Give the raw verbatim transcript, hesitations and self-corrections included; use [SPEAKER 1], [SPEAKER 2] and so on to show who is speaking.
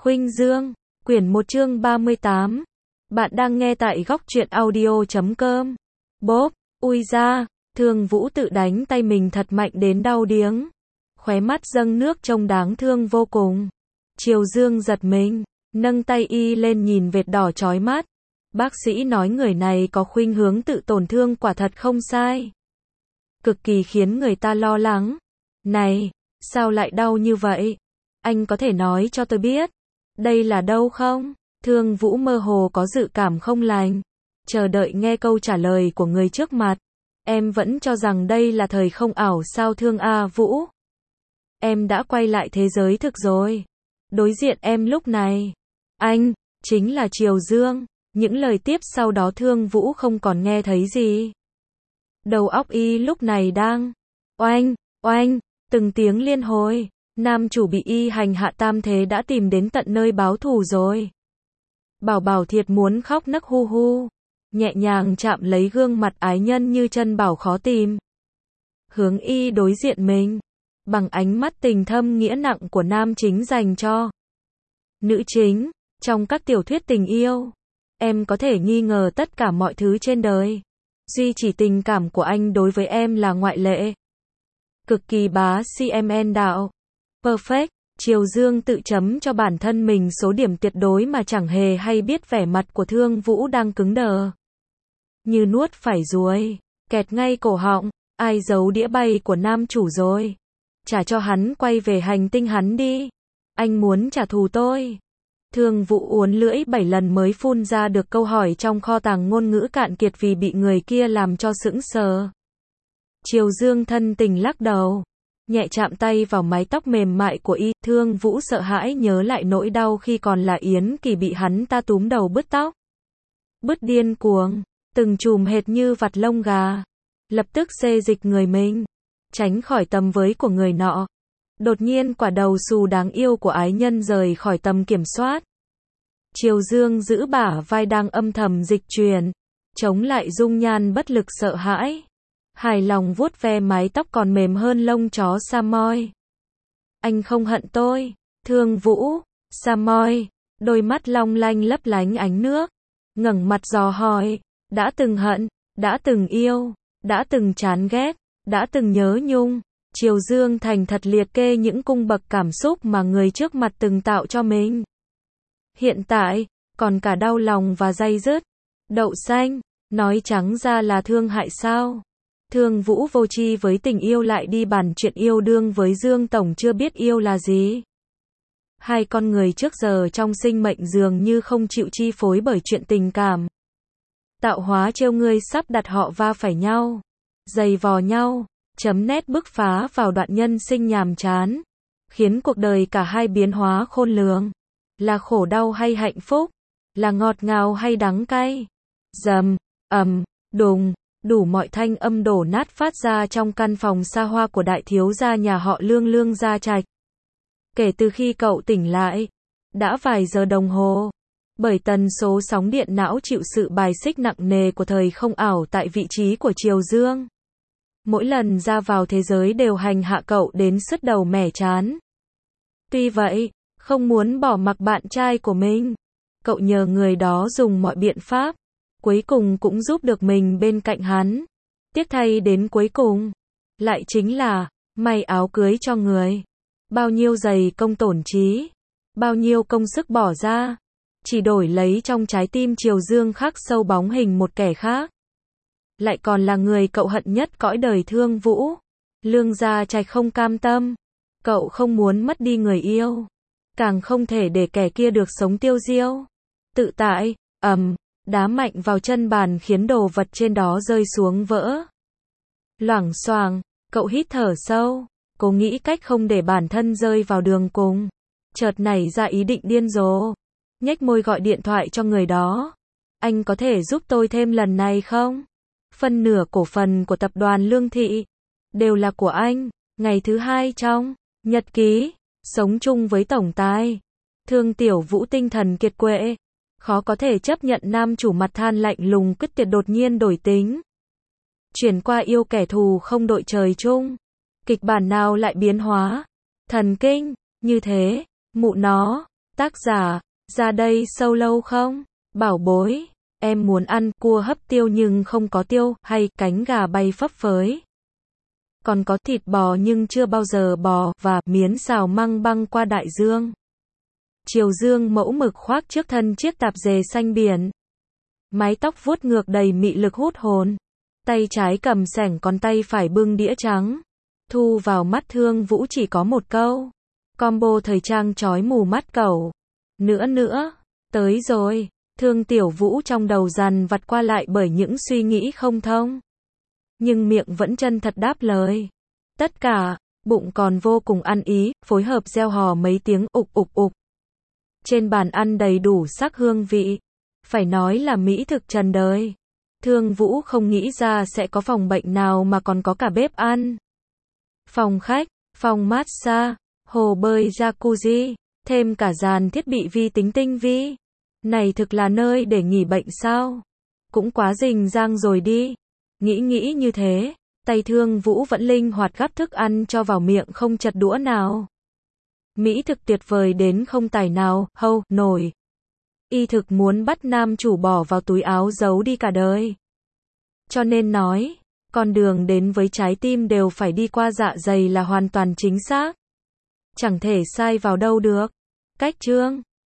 [SPEAKER 1] Khuynh Dương, quyển một chương ba mươi tám. Bạn đang nghe tại góc truyện audio chấm com. Bốp, ui da, Thương Vũ tự đánh tay mình thật mạnh đến đau điếng. Khóe mắt dâng nước trông đáng thương vô cùng. Triều Dương giật mình, nâng tay y lên nhìn vệt đỏ chói mắt. Bác sĩ nói người này có khuynh hướng tự tổn thương, quả thật không sai. Cực kỳ khiến người ta lo lắng. Này, sao lại đau như vậy? Anh có thể nói cho tôi biết, đây là đâu không? Thương Vũ mơ hồ có dự cảm không lành, chờ đợi nghe câu trả lời của người trước mặt. Em vẫn cho rằng đây là thời không ảo sao Thương A Vũ? Em đã quay lại thế giới thực rồi. Đối diện em lúc này, anh, chính là Triều Dương. Những lời tiếp sau đó Thương Vũ không còn nghe thấy gì. Đầu óc y lúc này đang oanh, oanh, từng tiếng liên hồi. Nam chủ bị y hành hạ tam thế đã tìm đến tận nơi báo thù rồi. Bảo Bảo thiệt muốn khóc nấc hu hu. Nhẹ nhàng chạm lấy gương mặt ái nhân như chân bảo khó tìm. Hướng y đối diện mình. Bằng ánh mắt tình thâm nghĩa nặng của nam chính dành cho nữ chính. Trong các tiểu thuyết tình yêu, em có thể nghi ngờ tất cả mọi thứ trên đời. Duy chỉ tình cảm của anh đối với em là ngoại lệ. Cực kỳ bá xê em en đạo. Perfect, Triều Dương tự chấm cho bản thân mình số điểm tuyệt đối mà chẳng hề hay biết vẻ mặt của Thương Vũ đang cứng đờ. Như nuốt phải ruồi, kẹt ngay cổ họng, ai giấu đĩa bay của nam chủ rồi? Trả cho hắn quay về hành tinh hắn đi. Anh muốn trả thù tôi. Thương Vũ uốn lưỡi bảy lần mới phun ra được câu hỏi trong kho tàng ngôn ngữ cạn kiệt vì bị người kia làm cho sững sờ. Triều Dương thân tình lắc đầu, nhẹ chạm tay vào mái tóc mềm mại của y. Thương Vũ sợ hãi nhớ lại nỗi đau khi còn là Yến Kỳ bị hắn ta túm đầu bứt tóc. Bứt điên cuồng, từng chùm hệt như vặt lông gà. Lập tức xê dịch người mình, tránh khỏi tầm với của người nọ. Đột nhiên quả đầu xù đáng yêu của ái nhân rời khỏi tầm kiểm soát. Triều Dương giữ bả vai đang âm thầm dịch chuyển, chống lại dung nhan bất lực sợ hãi. Hài lòng vuốt ve mái tóc còn mềm hơn lông chó Samoy. Anh không hận tôi, Thương Vũ. Samoy, đôi mắt long lanh lấp lánh ánh nước, ngẩng mặt dò hỏi, đã từng hận, đã từng yêu, đã từng chán ghét, đã từng nhớ nhung. Triều Dương thành thật liệt kê những cung bậc cảm xúc mà người trước mặt từng tạo cho mình. Hiện tại, còn cả đau lòng và day dứt. Đậu xanh, nói trắng ra là thương hại sao? Thương Vũ vô tri với tình yêu lại đi bàn chuyện yêu đương với Dương Tổng chưa biết yêu là gì. Hai con người trước giờ trong sinh mệnh dường như không chịu chi phối bởi chuyện tình cảm. Tạo hóa trêu ngươi sắp đặt họ va phải nhau, giày vò nhau, chấm nét bứt phá vào đoạn nhân sinh nhàm chán, khiến cuộc đời cả hai biến hóa khôn lường. Là khổ đau hay hạnh phúc, là ngọt ngào hay đắng cay. Dầm, ầm, đùng, đủ mọi thanh âm đổ nát phát ra trong căn phòng xa hoa của đại thiếu gia nhà họ Lương Lương Gia Trạch. Kể từ khi cậu tỉnh lại, đã vài giờ đồng hồ, bởi tần số sóng điện não chịu sự bài xích nặng nề của thời không ảo tại vị trí của Triều Dương. Mỗi lần ra vào thế giới đều hành hạ cậu đến sứt đầu mẻ chán. Tuy vậy, không muốn bỏ mặc bạn trai của mình, cậu nhờ người đó dùng mọi biện pháp, cuối cùng cũng giúp được mình bên cạnh hắn. Tiếc thay đến cuối cùng, lại chính là may áo cưới cho người. Bao nhiêu giày công tổn trí, bao nhiêu công sức bỏ ra, chỉ đổi lấy trong trái tim Triều Dương khắc sâu bóng hình một kẻ khác. Lại còn là người cậu hận nhất cõi đời. Thương Vũ. Lương Gia Trạch không cam tâm. Cậu không muốn mất đi người yêu, càng không thể để kẻ kia được sống tiêu diêu tự tại. Ầm, đá mạnh vào chân bàn khiến đồ vật trên đó rơi xuống vỡ. Loảng xoảng, cậu hít thở sâu, cố nghĩ cách không để bản thân rơi vào đường cùng. Chợt nảy ra ý định điên rồ, nhếch môi gọi điện thoại cho người đó. Anh có thể giúp tôi thêm lần này không? Phân nửa cổ phần của tập đoàn Lương Thị đều là của anh. Ngày thứ hai trong nhật ký, sống chung với tổng tài. Thương Tiểu Vũ tinh thần kiệt quệ, khó có thể chấp nhận nam chủ mặt than lạnh lùng cứt tiệt đột nhiên đổi tính. Chuyển qua yêu kẻ thù không đội trời chung. Kịch bản nào lại biến hóa thần kinh như thế? Mụ nó, Tác giả, ra đây sâu lâu không? Bảo bối, em muốn ăn cua hấp tiêu nhưng không có tiêu, hay cánh gà bay phấp phới. Còn có thịt bò nhưng chưa bao giờ bò, và miến xào măng băng qua đại dương. Chiều dương mẫu mực khoác trước thân chiếc tạp dề xanh biển. Mái tóc vuốt ngược đầy mị lực hút hồn. Tay trái cầm xẻng còn tay phải bưng đĩa trắng. Thu vào mắt Thương Vũ chỉ có một câu. Combo thời trang chói mù mắt cẩu. Nữa nữa, tới rồi. Thương Tiểu Vũ trong đầu dằn vặt qua lại bởi những suy nghĩ không thông. Nhưng miệng vẫn chân thật đáp lời. Tất cả, bụng còn vô cùng ăn ý, phối hợp reo hò mấy tiếng ục ục ục. Trên bàn ăn đầy đủ sắc hương vị. Phải nói là mỹ thực trần đời. Thương Vũ không nghĩ ra sẽ có phòng bệnh nào mà còn có cả bếp ăn. Phòng khách, phòng massage, hồ bơi jacuzzi, thêm cả dàn thiết bị vi tính tinh vi. Này thực là nơi để nghỉ bệnh sao? Cũng quá rình rang rồi đi. Nghĩ nghĩ như thế, tay Thương Vũ vẫn linh hoạt gắp thức ăn cho vào miệng không chật đũa nào. Mỹ thực tuyệt vời đến không tài nào, hâu, nổi. Y thực muốn bắt nam chủ bỏ vào túi áo giấu đi cả đời. Cho nên nói, con đường đến với trái tim đều phải đi qua dạ dày là hoàn toàn chính xác. Chẳng thể sai vào đâu được. Cách chương